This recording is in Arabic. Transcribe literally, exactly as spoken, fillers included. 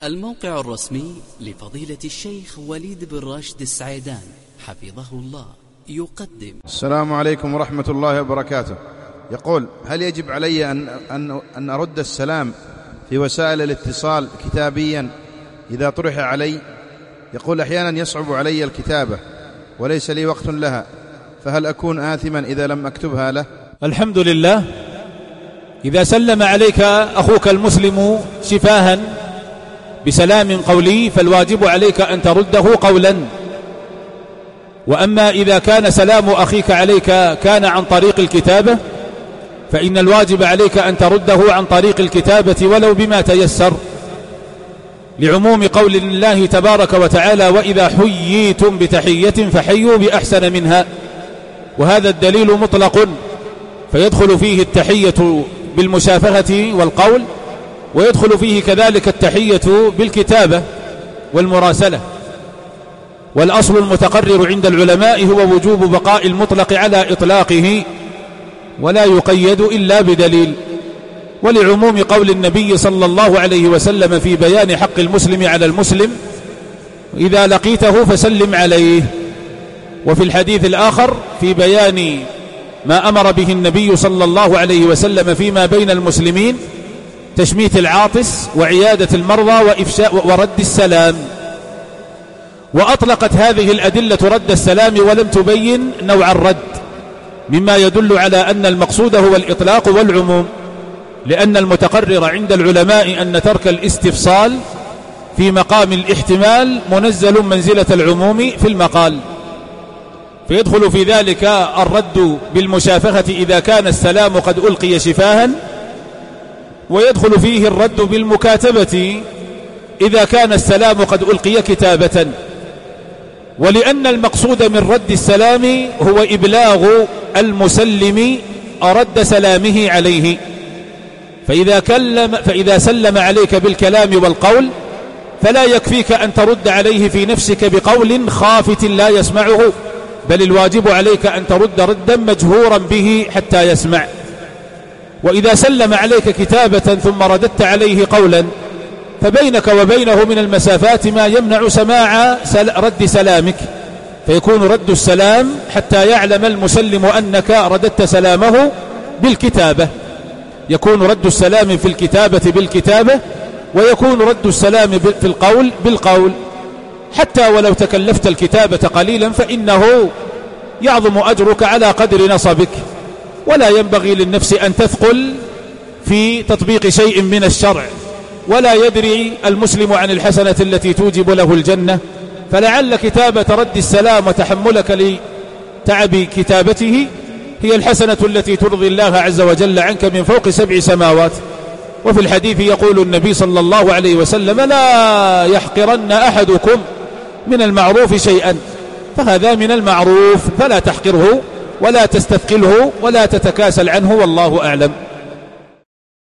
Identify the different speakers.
Speaker 1: الموقع الرسمي لفضيلة الشيخ وليد بن راشد السعيدان حفظه الله يقدم.
Speaker 2: السلام عليكم ورحمة الله وبركاته. يقول: هل يجب علي أن, أن, أن أرد السلام في وسائل الاتصال كتابيا إذا طرح علي؟ يقول: أحيانا يصعب علي الكتابة وليس لي وقت لها، فهل أكون آثما إذا لم أكتبها له؟
Speaker 3: الحمد لله. إذا سلم عليك أخوك المسلم شفاها بسلام قولي فالواجب عليك أن ترده قولا. وأما إذا كان سلام أخيك عليك كان عن طريق الكتابة فإن الواجب عليك أن ترده عن طريق الكتابة ولو بما تيسر، لعموم قول الله تبارك وتعالى: وإذا حييتم بتحية فحيوا بأحسن منها. وهذا الدليل مطلق، فيدخل فيه التحية بالمشافهة والقول، ويدخل فيه كذلك التحية بالكتابة والمراسلة. والأصل المتقرر عند العلماء هو وجوب بقاء المطلق على إطلاقه ولا يقيد إلا بدليل، ولعموم قول النبي صلى الله عليه وسلم في بيان حق المسلم على المسلم: إذا لقيته فسلم عليه. وفي الحديث الآخر في بيان ما أمر به النبي صلى الله عليه وسلم فيما بين المسلمين: تشميت العاطس وعيادة المرضى وإفشاء ورد السلام. وأطلقت هذه الأدلة رد السلام ولم تبين نوع الرد، مما يدل على أن المقصود هو الإطلاق والعموم، لأن المتقرر عند العلماء أن ترك الاستفصال في مقام الاحتمال منزل منزلة العموم في المقال، فيدخل في ذلك الرد بالمشافهة إذا كان السلام قد ألقي شفاها، ويدخل فيه الرد بالمكاتبة إذا كان السلام قد ألقي كتابة. ولأن المقصود من رد السلام هو إبلاغ المسلم رد سلامه عليه، فإذا, كلم فإذا سلم عليك بالكلام والقول فلا يكفيك أن ترد عليه في نفسك بقول خافت لا يسمعه، بل الواجب عليك أن ترد ردا مجهورا به حتى يسمع. وإذا سلم عليك كتابة ثم رددت عليه قولا فبينك وبينه من المسافات ما يمنع سماع رد سلامك، فيكون رد السلام حتى يعلم المسلم أنك رددت سلامه بالكتابة. يكون رد السلام في الكتابة بالكتابة، ويكون رد السلام في القول بالقول. حتى ولو تكلفت الكتابة قليلا فإنه يعظم أجرك على قدر نصبك، ولا ينبغي للنفس أن تثقل في تطبيق شيء من الشرع، ولا يدري المسلم عن الحسنة التي توجب له الجنة. فلعل كتابة رد السلام وتحملك لتعب كتابته هي الحسنة التي ترضي الله عز وجل عنك من فوق سبع سماوات. وفي الحديث يقول النبي صلى الله عليه وسلم: لا يحقرن أحدكم من المعروف شيئا، فهذا من المعروف فلا تحقره ولا تستثقله ولا تتكاسل عنه، والله أعلم.